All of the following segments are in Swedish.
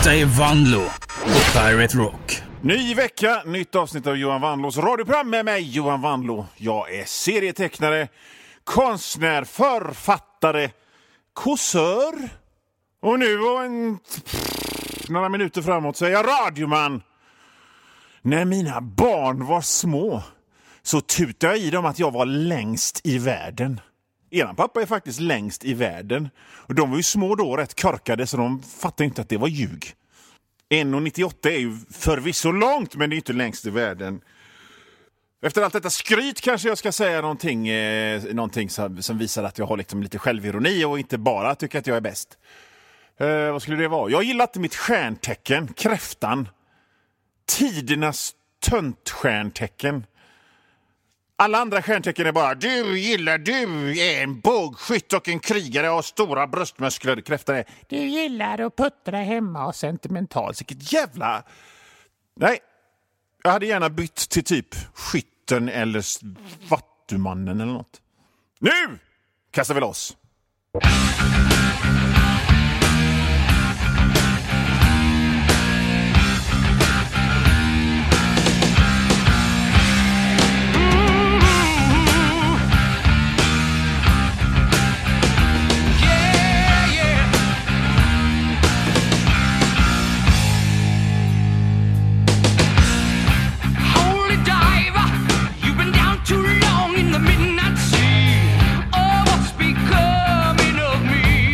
Detta är Vanlo på Pirate Rock. Ny vecka, nytt avsnitt av Johan Vanlos radioprogram med mig, Johan Vanlo. Jag är serietecknare, konstnär, författare, kåsör. Och nu och några minuter framåt så är jag radioman. När mina barn var små så tutade jag i dem att jag var längst i världen. Eran pappa är faktiskt längst i världen. Och de var ju små då, rätt korkade, så de fattade inte att det var ljug. 1,98 är ju förvisso långt, men det är inte längst i världen. Efter allt detta skryt kanske jag ska säga någonting som visar att jag har liksom lite självironi och inte bara tycker att jag är bäst. Vad skulle det vara? Jag gillar inte mitt stjärntecken, kräftan. Tidernas töntstjärntecken. Alla andra stjärntecken är bara du är en bågskytt och en krigare och stora bröstmuskler. Kräftan är du gillar att puttra hemma och sentimental. Vilket jävla... Nej, jag hade gärna bytt till typ skytten eller vattumannen eller något. Nu kastar vi loss! Too long in the midnight sea. Oh, what's becoming of me?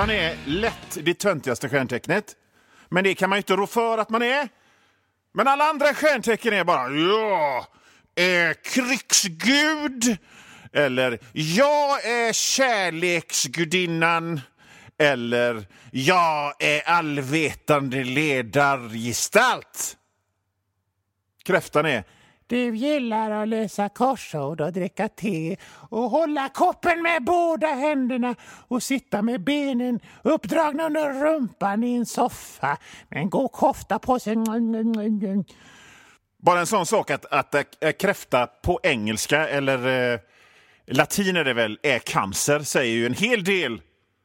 kräftan är lätt det töntigaste stjärntecknet. Men det kan man ju inte rå för att man är. Men alla andra stjärntecken är bara krigsgud. Eller jag är kärleksgudinnan. Eller jag är allvetande ledargestalt. Kräftan är: du gillar att läsa korsord och dricka te och hålla koppen med båda händerna och sitta med benen uppdragna under rumpan i en soffa med en god kofta på sig. Bara en sån sak att kräfta på engelska eller latin är det väl, är cancer, säger ju en hel del.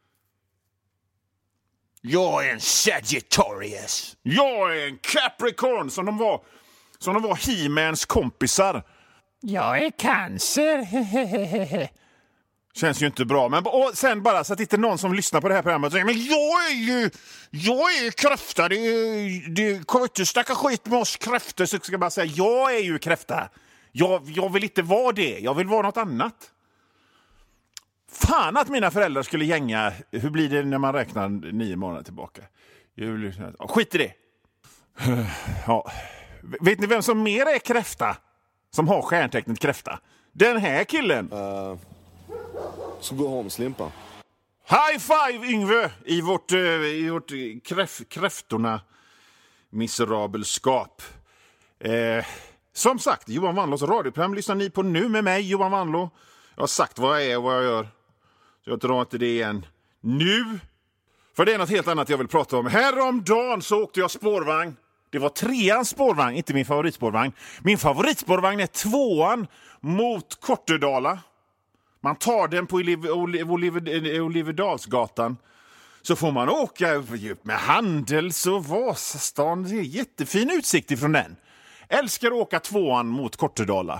Jag är en Sagittarius. Jag är en Capricorn, som de var He-Mans kompisar. Jag är cancer. Känns ju inte bra. Men och sen bara så att inte någon som lyssnar på det här programmet säger: men jag är ju kräfta. Det kommer inte snacka skit med oss kräftor. Så ska jag bara säga: jag är ju kräfta. Jag vill inte vara det. Jag vill vara något annat. Fan att mina föräldrar skulle gänga. Hur blir det när man räknar 9 månader tillbaka? Skit i det. Ja. Vet ni vem som mer är kräfta? Som har stjärntecknet kräfta? Den här killen. Så gå hem, Slimpa. High five, Yngve, i vårt kräftorna miserabelskap. Som sagt, Johan Wanlås radioprogram lyssnar ni på nu med mig, Johan Wanlå. Jag har sagt vad jag är och vad jag gör. Så jag drar inte det igen nu. För det är något helt annat jag vill prata om. Häromdagen så åkte jag spårvagn. Det var 3:ans spårvagn, inte min favoritspårvagn. Min favoritspårvagn är 2:an mot Kortedala. Man tar den på Oliverdalsgatan. Så får man åka med Handels och Vasastan. Det är jättefin utsikt ifrån den. Älskar att åka 2:an mot Kortedala.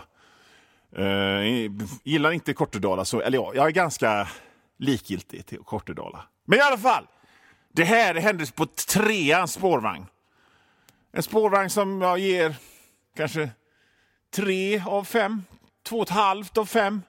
Gillar inte Kortedala så, eller ja, jag är ganska likgiltig till Kortedala. Men i alla fall, det här hände på 3:ans spårvagn. En spårvagn som jag ger kanske 3 av 5, 2,5 av 5.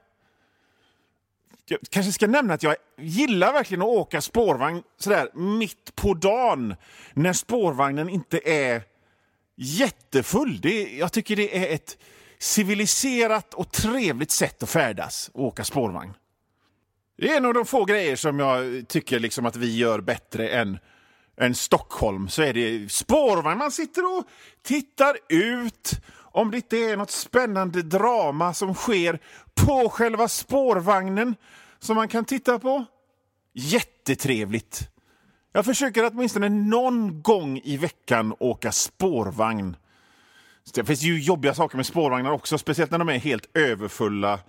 Jag kanske ska nämna att jag gillar verkligen att åka spårvagn sådär mitt på dagen. När spårvagnen inte är jättefull. Jag tycker det är ett civiliserat och trevligt sätt att färdas och åka spårvagn. Det är en av de få grejer som jag tycker liksom att vi gör bättre än Stockholm. Så är det spårvagn. Man sitter och tittar ut. Om det inte är något spännande drama som sker på själva spårvagnen som man kan titta på. Jättetrevligt. Jag försöker att åtminstone någon gång i veckan åka spårvagn. Det finns ju jobbiga saker med spårvagnar också. Speciellt när de är helt överfulla.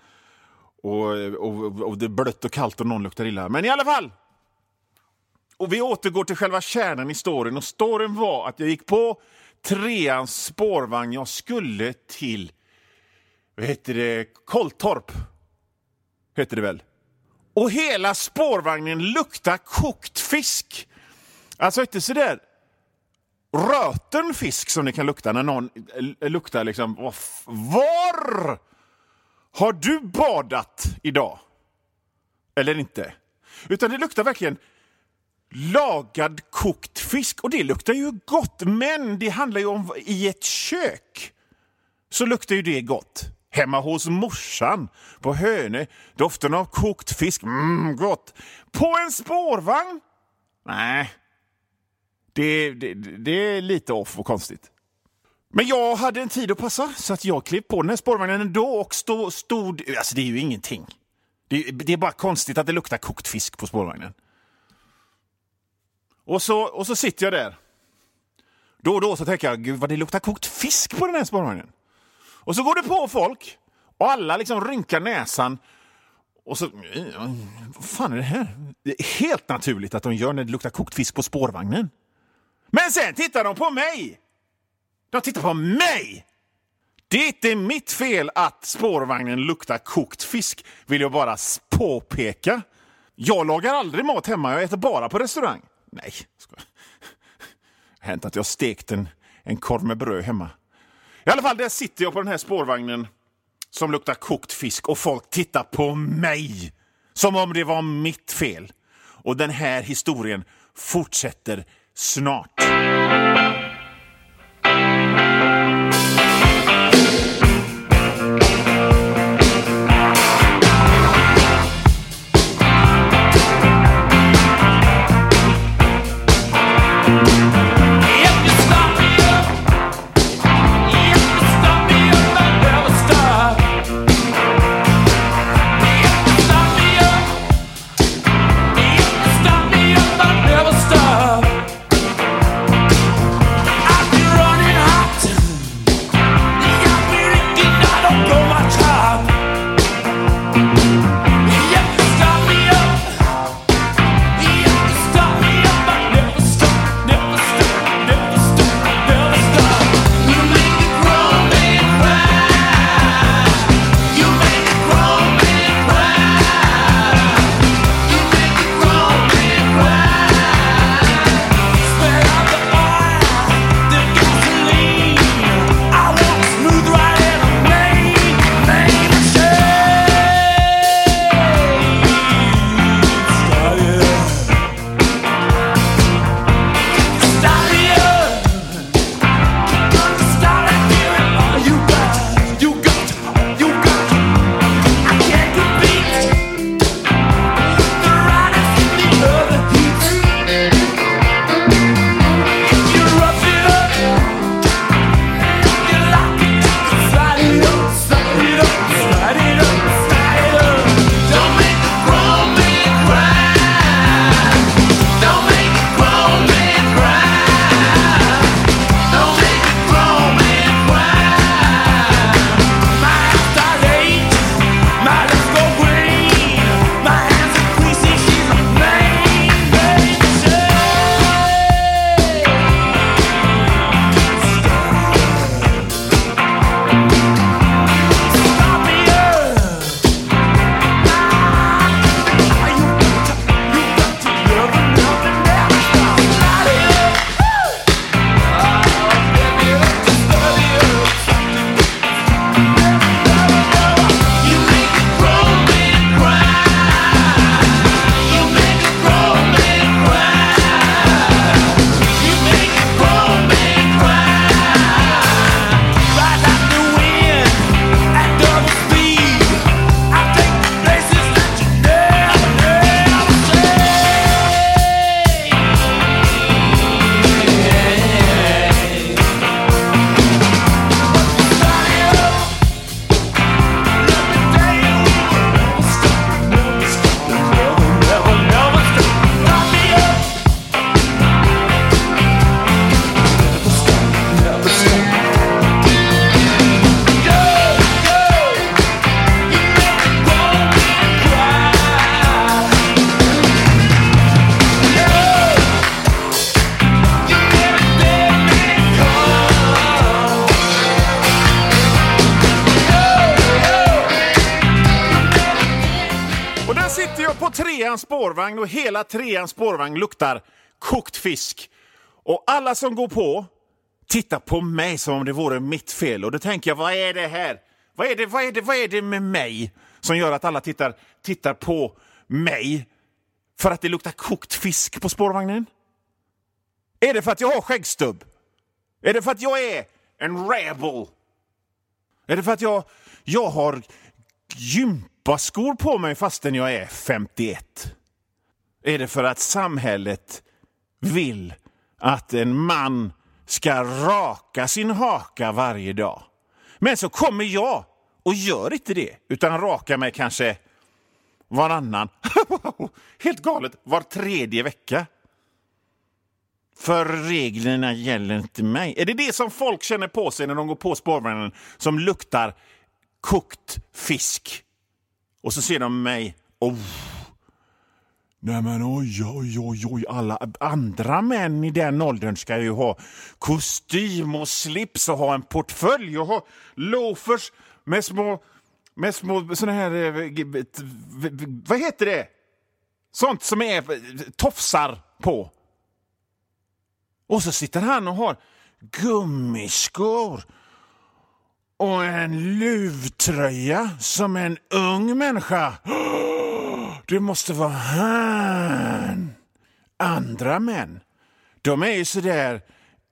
Och det är blött och kallt och någon luktar illa. Men i alla fall. Och vi återgår till själva kärnan i storyn. Och storyn var att jag gick på 3:ans spårvagn. Jag skulle till, vad heter det, Kolltorp. Heter det väl. Och hela spårvagnen luktar kokt fisk. Alltså inte så där röten fisk som det kan lukta när någon luktar liksom. Var har du badat idag? Eller inte? Utan det luktar verkligen lagad kokt fisk. Och det luktar ju gott. Men det handlar ju om i ett kök. Så luktar ju det gott. Hemma hos morsan på Hönö. Doften av kokt fisk. Gott. På en spårvagn? Nej. Det är lite off och konstigt. Men jag hade en tid att passa. Så att jag klev på den här spårvagnen ändå. Och stod. Alltså det är ju ingenting. Det är bara konstigt att det luktar kokt fisk på spårvagnen. Och så sitter jag där. Då och då så tänker jag, gud vad det luktar kokt fisk på den här spårvagnen. Och så går det på folk. Och alla liksom rynkar näsan. Och så, vad fan är det här? Det är helt naturligt att de gör när det luktar kokt fisk på spårvagnen. Men sen tittar de på mig. De tittar på mig. Det är inte mitt fel att spårvagnen luktar kokt fisk. Vill jag bara påpeka. Jag lagar aldrig mat hemma. Jag äter bara på restaurang. Nej, det har hänt att jag stekt en korv med bröd hemma. I alla fall, där sitter jag på den här spårvagnen som luktar kokt fisk och folk tittar på mig som om det var mitt fel. Och den här historien fortsätter snart. treans spårvagn och hela treans spårvagn luktar kokt fisk. Och alla som går på tittar på mig som om det vore mitt fel. Och då tänker jag, vad är det här? Vad är det med mig som gör att alla tittar på mig för att det luktar kokt fisk på spårvagnen? Är det för att jag har skäggstubb? Är det för att jag är en rebel? Är det för att jag har gympaskor på mig fastän jag är 51? Är det för att samhället vill att en man ska raka sin haka varje dag? Men så kommer jag och gör inte det, utan rakar mig kanske varannan, helt galet, var tredje vecka. För reglerna gäller inte mig. Är det det som folk känner på sig när de går på spårvagnen som luktar kokt fisk? Och så ser de mig. Nej men oj. Alla andra män i den åldern ska ju ha kostym och slips och ha en portfölj och ha loafers med små såna här, vad heter det? Sånt som är tofsar på. Och så sitter han och har gummiskor och en luvtröja som en ung människa. Det måste vara han. Andra män, de är ju sådär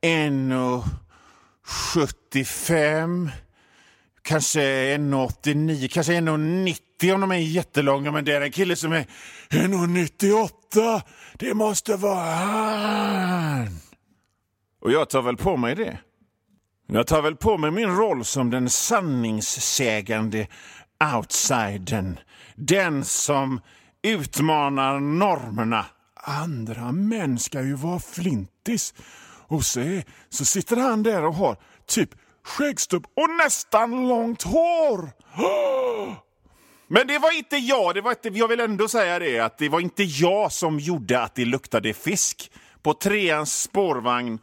1,75, kanske 1,89, kanske 1,90 om de är jättelånga. Men det är en kille som är 1,98. Det måste vara han. Och jag tar väl på mig det. Jag tar väl på mig min roll som den sanningssägande outsidern. Den som utmanar normerna. Andra män ska ju vara flintis. Och så sitter han där och har typ skäggstubb och nästan långt hår. Men det var inte jag. Jag vill ändå säga det, att det var inte jag som gjorde att det luktade fisk på 3:ans spårvagn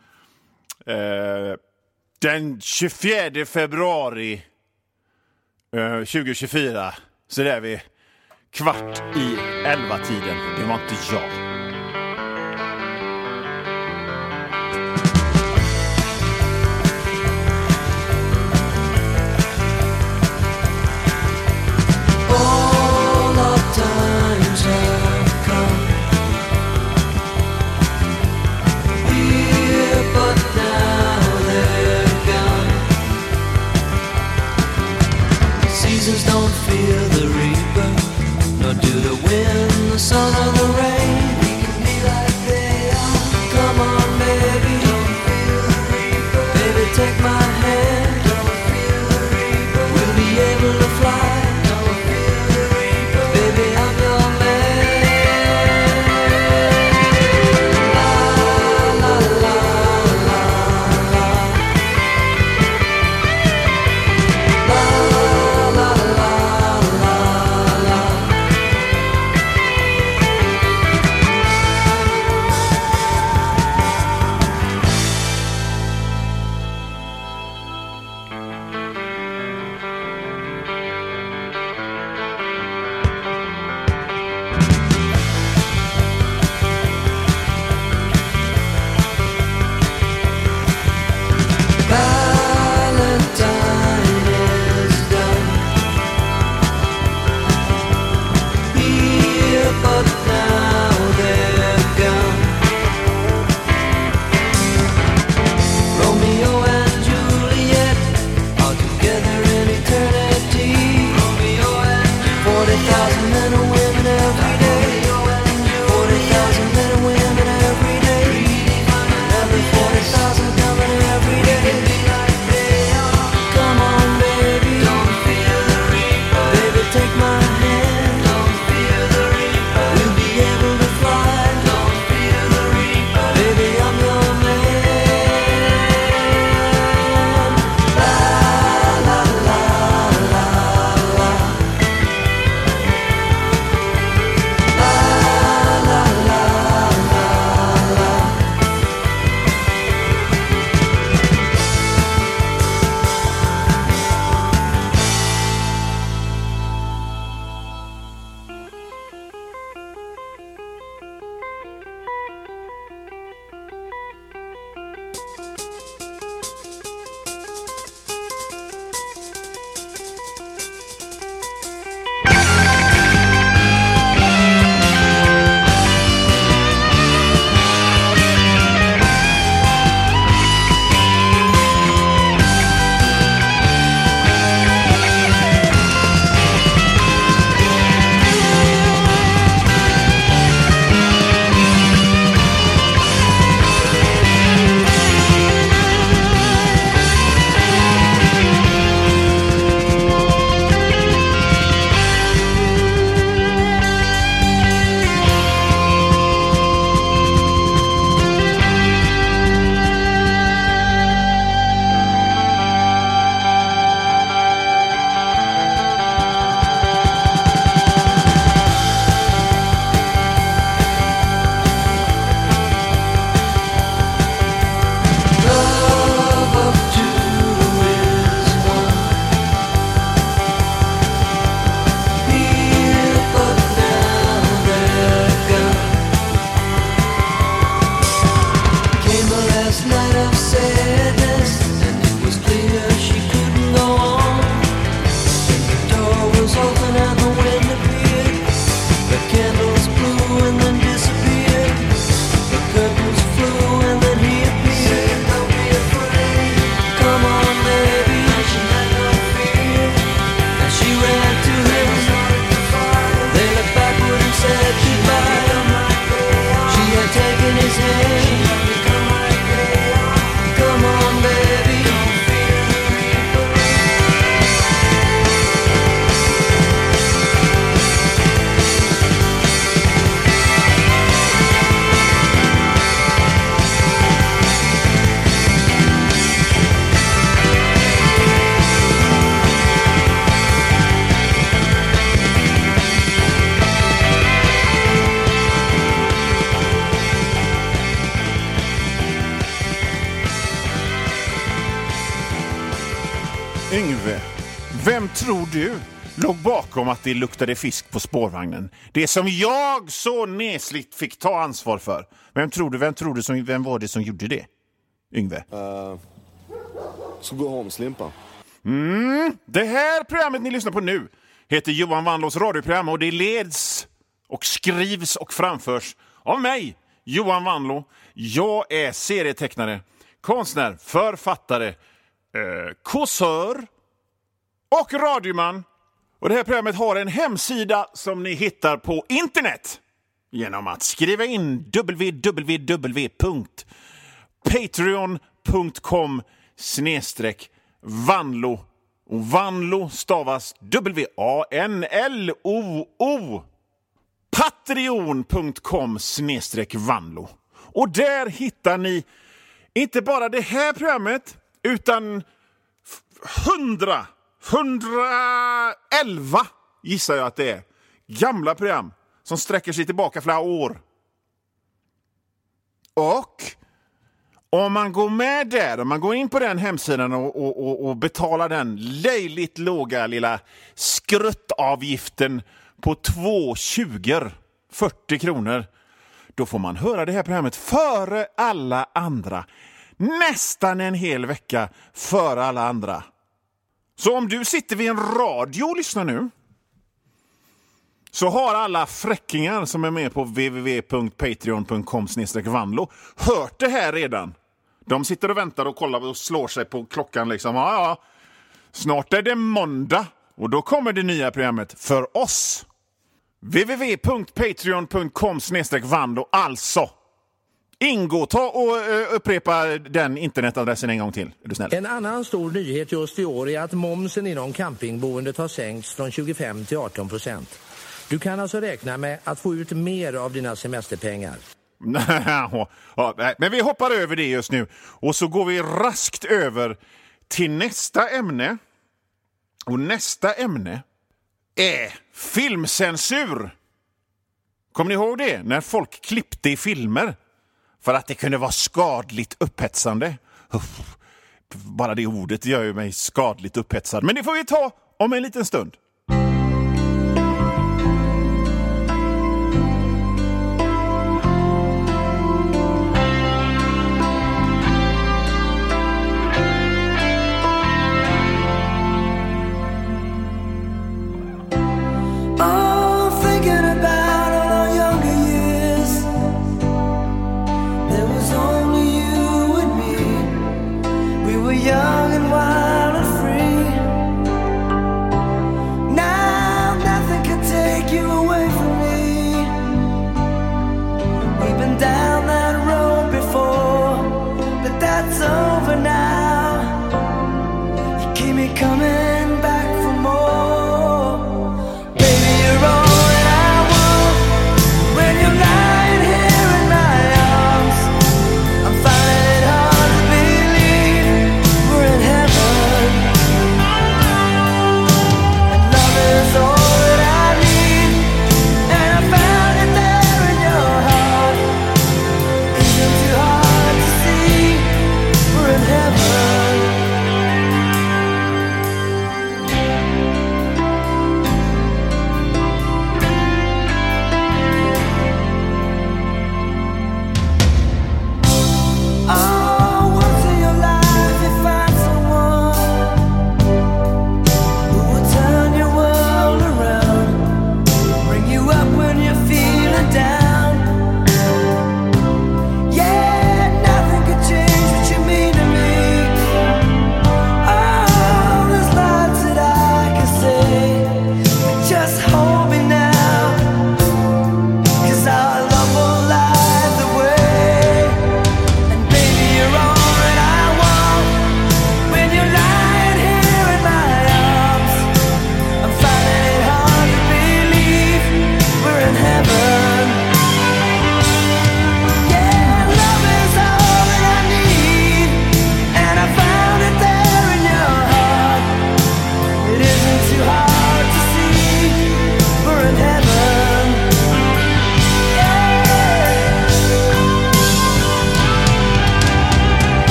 den 24 februari 2024. Så där vi 11:15-tiden. Det var inte jag. Don't feel the reaper, nor do the wind, the sun, or the rain. Yngve, vem tror du låg bakom att det luktade fisk på spårvagnen? Det som jag så nesligt fick ta ansvar för. Vem var det som gjorde det? Yngve? Så gå Holmslimpa. Det här programmet ni lyssnar på nu heter Johan Wanlås radioprogram och det leds och skrivs och framförs av mig, Johan Wanlå. Jag är serietecknare, konstnär, författare, kåsör och radioman. Och det här programmet har en hemsida som ni hittar på internet genom att skriva in www.patreon.com/Wanlå. Och Wanlå stavas W-A-N-L-O-O. Patreon.com/Wanlå. Och där hittar ni inte bara det här programmet utan 111 gissar jag att det är gamla program som sträcker sig tillbaka flera år. Och om man går med där, om man går in på den hemsidan och betalar den löjligt låga lilla skruttavgiften på 2,20, 40 kronor, då får man höra det här programmet före alla andra. Nästan en hel vecka före alla andra. Så om du sitter vid en radio och lyssnar nu, så har alla fräckingar som är med på www.patreon.com/Wanlå hört det här redan. De sitter och väntar och kollar och slår sig på klockan liksom. Ja, snart är det måndag och då kommer det nya programmet för oss. www.patreon.com/Wanlå alltså. Ingo, ta och upprepa den internetadressen en gång till. Är du snäll? En annan stor nyhet just i år är att momsen inom campingboendet har sänkts från 25% till 18%. Du kan alltså räkna med att få ut mer av dina semesterpengar. Men vi hoppar över det just nu. Och så går vi raskt över till nästa ämne. Och nästa ämne är filmcensur. Kommer ni ihåg det? När folk klippte i filmer för att det kunde vara skadligt upphetsande. Bara det ordet gör ju mig skadligt upphetsad. Men det får vi ta om en liten stund. Young and wild and free.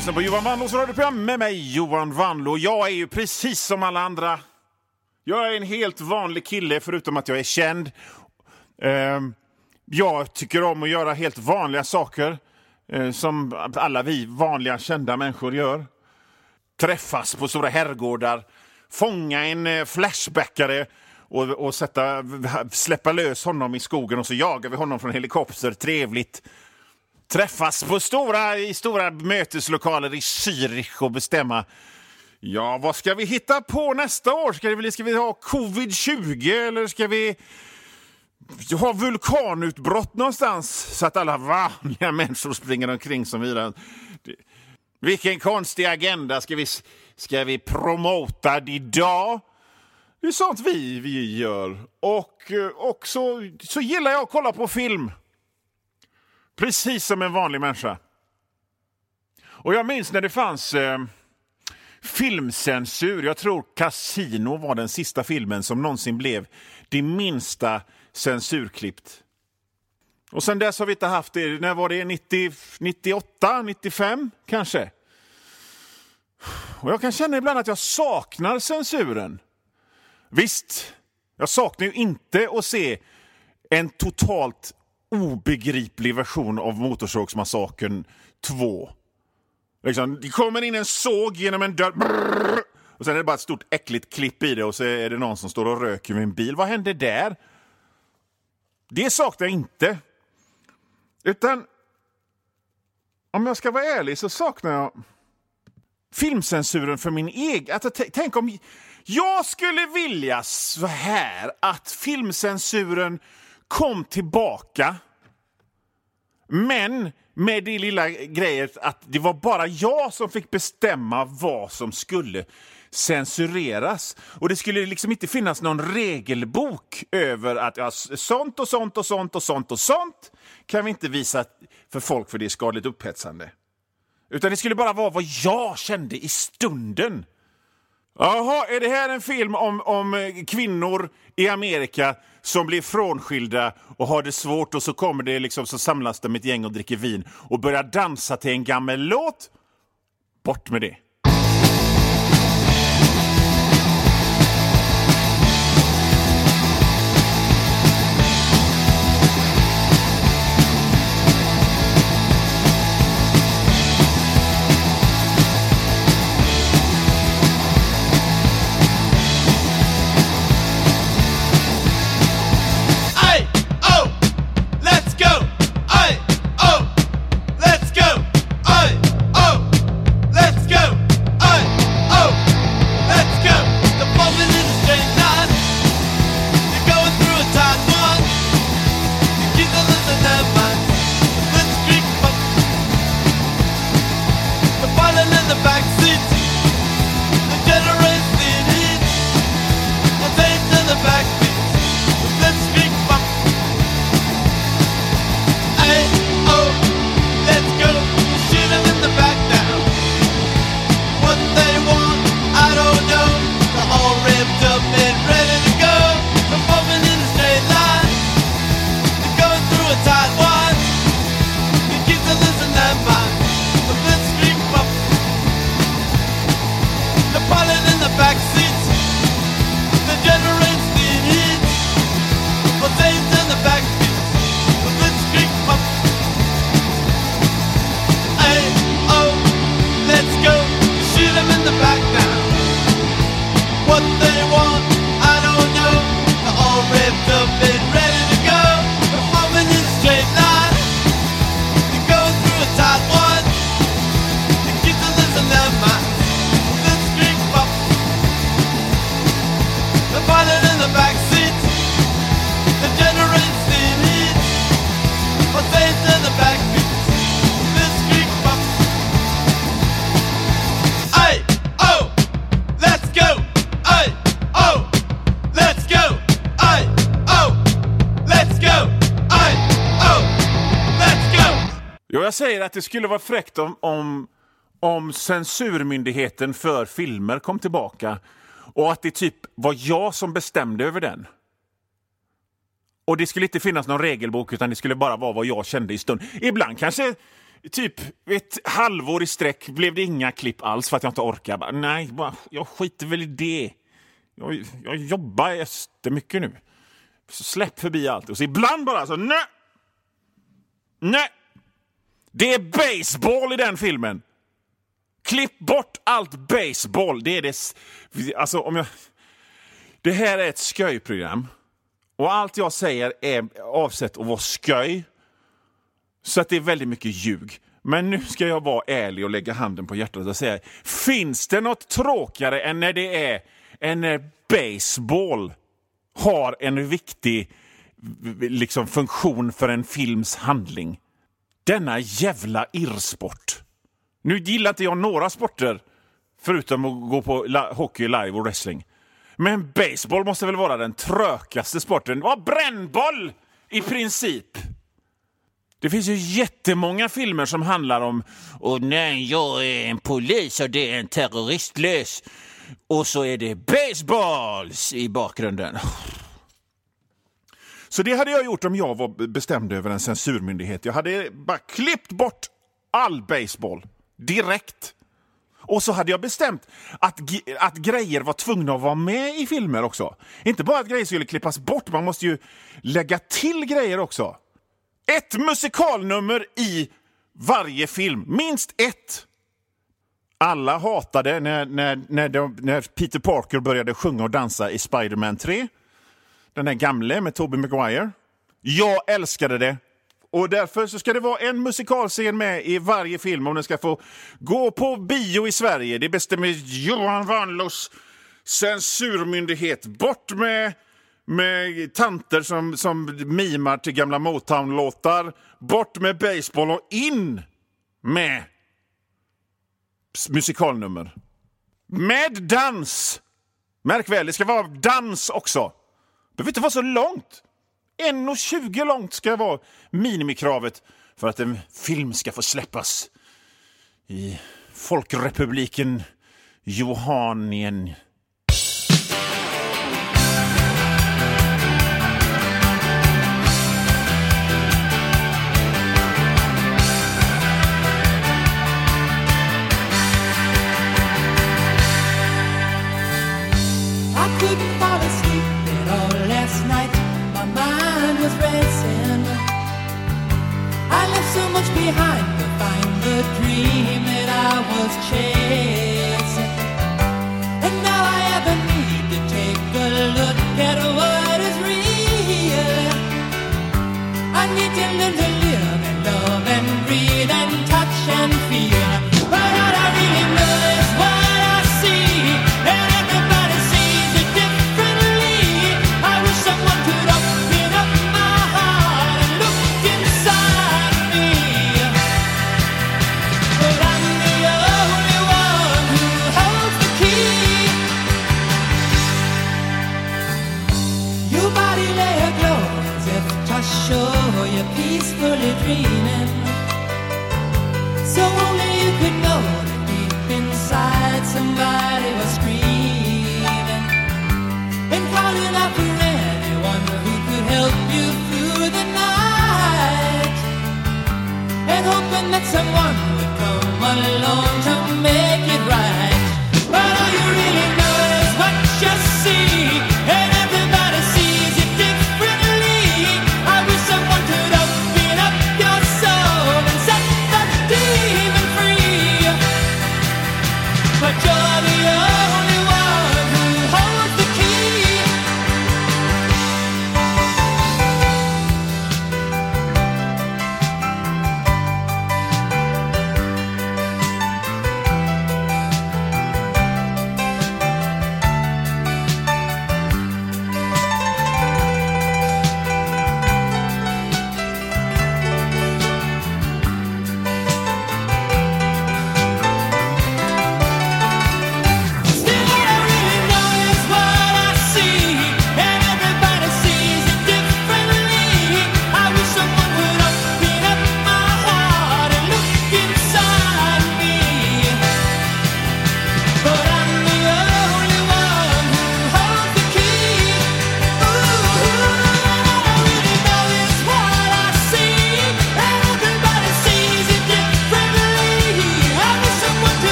lyssnar på Johan Wanlås radioprogram med mig, Johan Wanlå. Jag är ju precis som alla andra. Jag är en helt vanlig kille förutom att jag är känd. Jag tycker om att göra helt vanliga saker som alla vi vanliga kända människor gör. Träffas på stora herrgårdar, fånga en flashbackare och släppa lös honom i skogen och så jagar vi honom från helikopter. Trevligt. Träffas på stora möteslokaler i Zürich och bestämma, ja, vad ska vi hitta på nästa år? Ska vi ha covid-20 eller ska vi ha vulkanutbrott någonstans så att alla vanliga människor springer omkring som vidare? Vilken konstig agenda ska vi promota idag? Det är sånt vi gör. Och så gillar jag att kolla på film. Precis som en vanlig människa. Och jag minns när det fanns filmcensur. Jag tror Casino var den sista filmen som någonsin blev det minsta censurklippt. Och sen dess har vi inte haft det. När var det? 98, 95 kanske? Och jag kan känna ibland att jag saknar censuren. Visst, jag saknar ju inte att se en totalt obegriplig version av Motorsågsmassakern 2. Liksom, det kommer in en såg genom en dörr. Brrr, och sen är det bara ett stort äckligt klipp i det och så är det någon som står och röker med en bil. Vad hände där? Det saknar jag inte. Utan, om jag ska vara ärlig så saknar jag filmcensuren för min egen. Tänk om jag skulle vilja så här att filmcensuren kom tillbaka, men med det lilla grejet att det var bara jag som fick bestämma vad som skulle censureras. Och det skulle liksom inte finnas någon regelbok över att ja, sånt och sånt och sånt och sånt och sånt kan vi inte visa för folk för det är skadligt upphetsande. Utan det skulle bara vara vad jag kände i stunden. Jaha, är det här en film om kvinnor i Amerika som blir frånskilda och har det svårt och så kommer det liksom, så samlas de ett gäng och dricker vin och börjar dansa till en gammal låt? Bort med det. Jag säger att det skulle vara fräckt om censurmyndigheten för filmer kom tillbaka och att det typ var jag som bestämde över den. Och det skulle inte finnas någon regelbok utan det skulle bara vara vad jag kände i stund. Ibland kanske typ ett halvår i sträck blev det inga klipp alls för att jag inte orkar. Nej, jag skiter väl i det. Jag jobbar jättemycket nu. Så släpp förbi allt. Och så ibland bara så, nej. Det är baseball i den filmen. Klipp bort allt baseball. Det är det. Alltså det här är ett sköjprogram. Och allt jag säger är avsett att vara sköj. Så att det är väldigt mycket ljug. Men nu ska jag vara ärlig och lägga handen på hjärtat och säga, finns det något tråkigare än när baseball har en viktig liksom, funktion för en films handling? Denna jävla irrsport. Nu gillar inte jag några sporter förutom att gå på hockey, live och wrestling. Men baseball måste väl vara den trökaste sporten. Vad brännboll i princip. Det finns ju jättemånga filmer som handlar om och nej, jag är en polis och det är en terroristlös. Och så är det baseballs i bakgrunden. Så det hade jag gjort om jag var bestämd över en censurmyndighet. Jag hade bara klippt bort all baseball direkt. Och så hade jag bestämt att grejer var tvungna att vara med i filmer också. Inte bara att grejer skulle klippas bort, man måste ju lägga till grejer också. Ett musikalnummer i varje film. Minst ett. Alla hatade när Peter Parker började sjunga och dansa i Spider-Man 3. Den där gamle med Tobey Maguire. Jag älskade det. Och därför så ska det vara en musikalscen med i varje film om den ska få gå på bio i Sverige. Det bestämmer Johan Vanlos censurmyndighet. Bort med tanter som mimar till gamla Motown-låtar. Bort med baseball och in med musikalnummer. Med dans. Märk väl, det ska vara dans också. Det behöver inte vara så långt. 1,20 långt ska vara minimikravet för att en film ska få släppas i Folkrepubliken Johannien. Behind to find the dream that I was chasing, and now I have a need to take a look at what is real. I need to learn to live and love and breathe and touch and feel, but all I really know is what I see, and everybody sees it differently. I wish someone could open up my heart and look inside me. Sure, you're peacefully dreaming, so only you could know that deep inside somebody was screaming and calling out for anyone who could help you through the night, and hoping that someone would come along to make it right. But all you really know is what you see, and everybody sees it differently. I wish someone could open up your soul and set that demon free, but you're the only one who holds the key.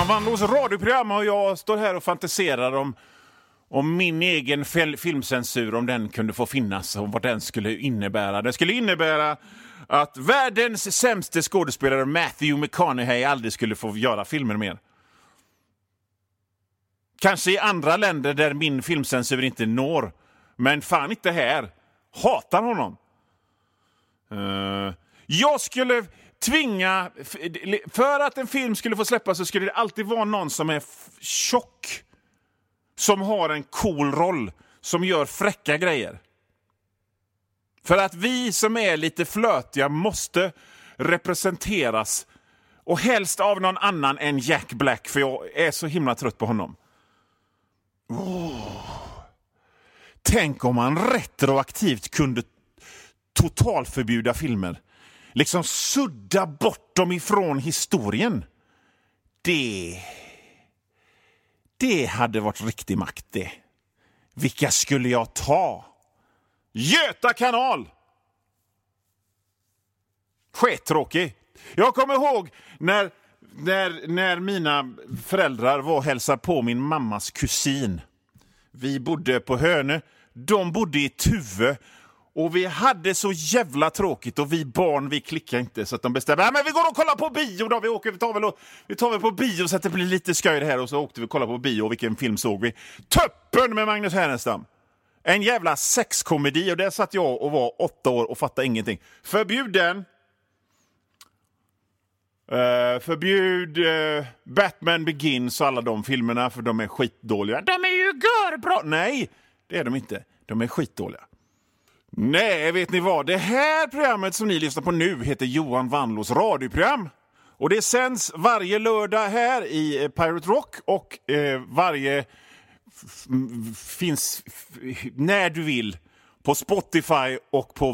Johan Wanlås radioprogram och jag står här och fantiserar om min egen filmcensur, om den kunde få finnas och vad den skulle innebära. Det skulle innebära att världens sämste skådespelare Matthew McConaughey aldrig skulle få göra filmer mer. Kanske i andra länder där min filmcensur inte når, men fan inte här. Hatar honom. Jag skulle tvinga, för att en film skulle få släppas så skulle det alltid vara någon som är tjock, som har en cool roll, som gör fräcka grejer. För att vi som är lite flötiga måste representeras, och helst av någon annan än Jack Black, för jag är så himla trött på honom. Tänk om man retroaktivt kunde totalförbjuda filmer. Liksom sudda bort dem ifrån historien. Det hade varit riktig makt det. Vilka skulle jag ta? Göta kanal! Skittråkig. Jag kommer ihåg när mina föräldrar var och hälsade på min mammas kusin. Vi bodde på Hönö. De bodde i Tuve. Och vi hade så jävla tråkigt, och vi barn, vi klickade inte, så att de bestämde, men vi går och kollar på bio då, vi tar väl på bio så att det blir lite skoj det här, och så åkte vi och kollade på bio, och vilken film såg vi? Töppen med Magnus Härenstam. En jävla sexkomedi, och där satt jag och var 8 år och fattade ingenting. Förbjud Batman Begins och alla de filmerna, för de är skitdåliga. De är ju görbra! Nej, det är de inte. De är skitdåliga. Nej, vet ni vad? Det här programmet som ni lyssnar på nu heter Johan Wanlås radioprogram. Och det sänds varje lördag här i Pirate Rock, och finns när du vill på Spotify och på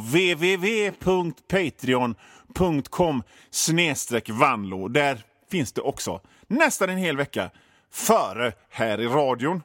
www.patreon.com/Wanlo. Där finns det också nästan en hel vecka före här i radion.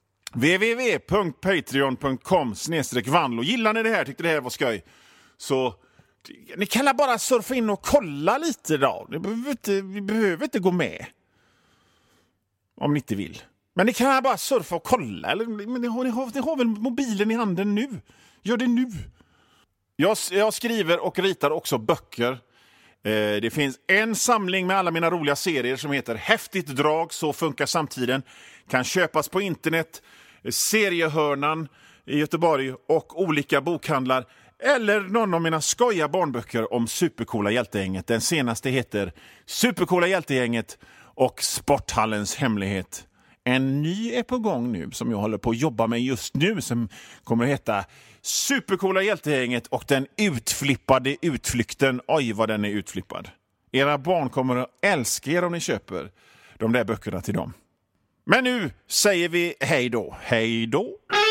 www.patreon.com/Wanlo. Gillar ni det här? Tyckte det här var skoj? Så ni kan bara surfa in och kolla lite då. Vi behöver inte gå med. Om ni inte vill. Men ni kan bara surfa och kolla. Eller, men ni har väl mobilen i handen nu? Gör det nu. Jag skriver och ritar också böcker. Det finns en samling med alla mina roliga serier som heter Häftigt drag, så funkar samtiden. Kan köpas på internet, Seriehörnan i Göteborg och olika bokhandlar. Eller någon av mina skoja barnböcker om Supercoola hjältegänget. Den senaste heter Supercoola hjältegänget och Sporthallens hemlighet. En ny är på gång nu som jag håller på att jobba med just nu, som kommer att heta Supercoola hjältegänget och den utflippade utflykten. Oj, vad den är utflippad. Era barn kommer att älska er om ni köper de där böckerna till dem. Men nu säger vi hej då. Hej då!